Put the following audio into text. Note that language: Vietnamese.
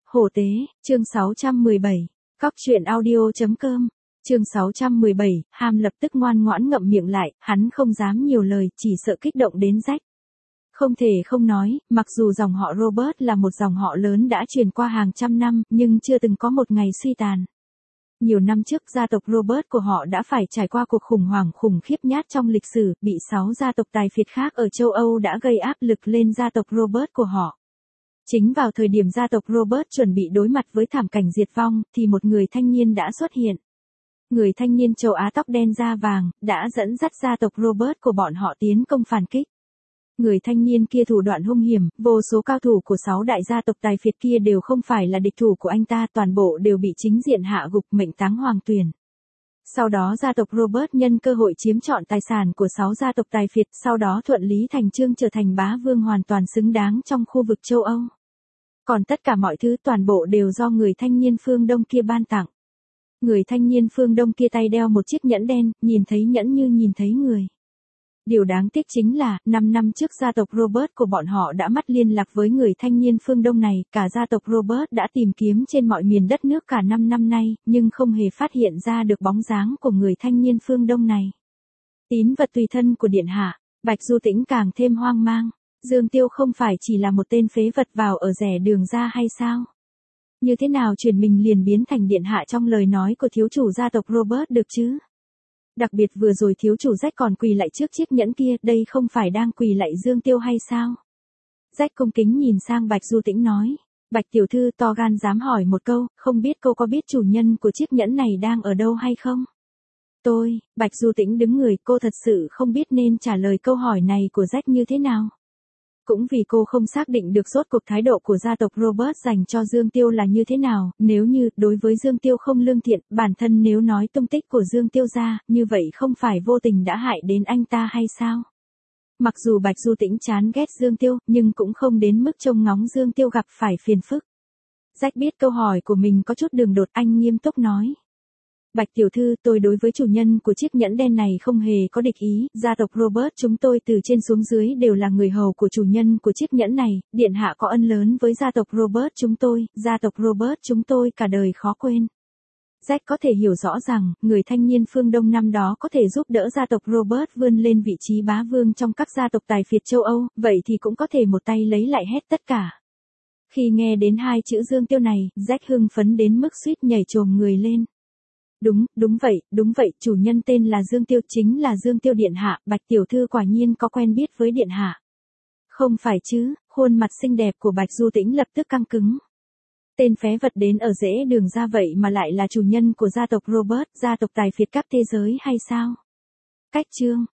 Hổ tế, chương 617. Cóc truyện audio.com. Chương 617, Ham lập tức ngoan ngoãn ngậm miệng lại, hắn không dám nhiều lời, chỉ sợ kích động đến rách. Không thể không nói, mặc dù dòng họ Robert là một dòng họ lớn đã truyền qua hàng trăm năm, nhưng chưa từng có một ngày suy tàn. Nhiều năm trước gia tộc Robert của họ đã phải trải qua cuộc khủng hoảng khủng khiếp nhất trong lịch sử, bị 6 gia tộc tài phiệt khác ở châu Âu đã gây áp lực lên gia tộc Robert của họ. Chính vào thời điểm gia tộc Robert chuẩn bị đối mặt với thảm cảnh diệt vong, thì một người thanh niên đã xuất hiện. Người thanh niên châu Á tóc đen da vàng, đã dẫn dắt gia tộc Robert của bọn họ tiến công phản kích. Người thanh niên kia thủ đoạn hung hiểm, vô số cao thủ của 6 đại gia tộc tài phiệt kia đều không phải là địch thủ của anh ta, toàn bộ đều bị chính diện hạ gục mệnh táng hoàng tuyển. Sau đó gia tộc Robert nhân cơ hội chiếm trọn tài sản của 6 gia tộc tài phiệt, sau đó thuận lý thành chương trở thành bá vương hoàn toàn xứng đáng trong khu vực châu Âu. Còn tất cả mọi thứ toàn bộ đều do người thanh niên phương Đông kia ban tặng. Người thanh niên phương Đông kia tay đeo một chiếc nhẫn đen, nhìn thấy nhẫn như nhìn thấy người. Điều đáng tiếc chính là, 5 năm trước gia tộc Robert của bọn họ đã mất liên lạc với người thanh niên phương Đông này, cả gia tộc Robert đã tìm kiếm trên mọi miền đất nước cả 5 năm nay, nhưng không hề phát hiện ra được bóng dáng của người thanh niên phương Đông này. Tín vật tùy thân của điện hạ, Bạch Du Tĩnh càng thêm hoang mang. Dương Tiêu không phải chỉ là một tên phế vật vào ở rẻ đường ra hay sao? Như thế nào chuyển mình liền biến thành điện hạ trong lời nói của thiếu chủ gia tộc Robert được chứ? Đặc biệt vừa rồi thiếu chủ Jack còn quỳ lại trước chiếc nhẫn kia, đây không phải đang quỳ lạy Dương Tiêu hay sao? Jack cung kính nhìn sang Bạch Du Tĩnh nói, Bạch tiểu thư to gan dám hỏi một câu, không biết cô có biết chủ nhân của chiếc nhẫn này đang ở đâu hay không? Bạch Du Tĩnh đứng người, cô thật sự không biết nên trả lời câu hỏi này của Jack như thế nào. Cũng vì cô không xác định được rốt cuộc thái độ của gia tộc Robert dành cho Dương Tiêu là như thế nào, nếu như, đối với Dương Tiêu không lương thiện, bản thân nếu nói tung tích của Dương Tiêu ra, như vậy không phải vô tình đã hại đến anh ta hay sao? Mặc dù Bạch Du Tĩnh chán ghét Dương Tiêu, nhưng cũng không đến mức trông ngóng Dương Tiêu gặp phải phiền phức. Jack biết câu hỏi của mình có chút đường đột, anh nghiêm túc nói. Bạch tiểu thư, tôi đối với chủ nhân của chiếc nhẫn đen này không hề có địch ý, gia tộc Robert chúng tôi từ trên xuống dưới đều là người hầu của chủ nhân của chiếc nhẫn này, điện hạ có ân lớn với gia tộc Robert chúng tôi, gia tộc Robert chúng tôi cả đời khó quên. Jack có thể hiểu rõ rằng, người thanh niên phương Đông năm đó có thể giúp đỡ gia tộc Robert vươn lên vị trí bá vương trong các gia tộc tài phiệt châu Âu, vậy thì cũng có thể một tay lấy lại hết tất cả. Khi nghe đến hai chữ Dương Tiêu này, Jack hưng phấn đến mức suýt nhảy chồm người lên. Đúng vậy, chủ nhân tên là Dương Tiêu, chính là Dương Tiêu điện hạ, Bạch tiểu thư quả nhiên có quen biết với điện hạ. Không phải chứ, khuôn mặt xinh đẹp của Bạch Du Tĩnh lập tức căng cứng. Tên phế vật đến ở rẽ đường ra vậy mà lại là chủ nhân của gia tộc Robert, gia tộc tài phiệt cấp thế giới hay sao? Cách chương,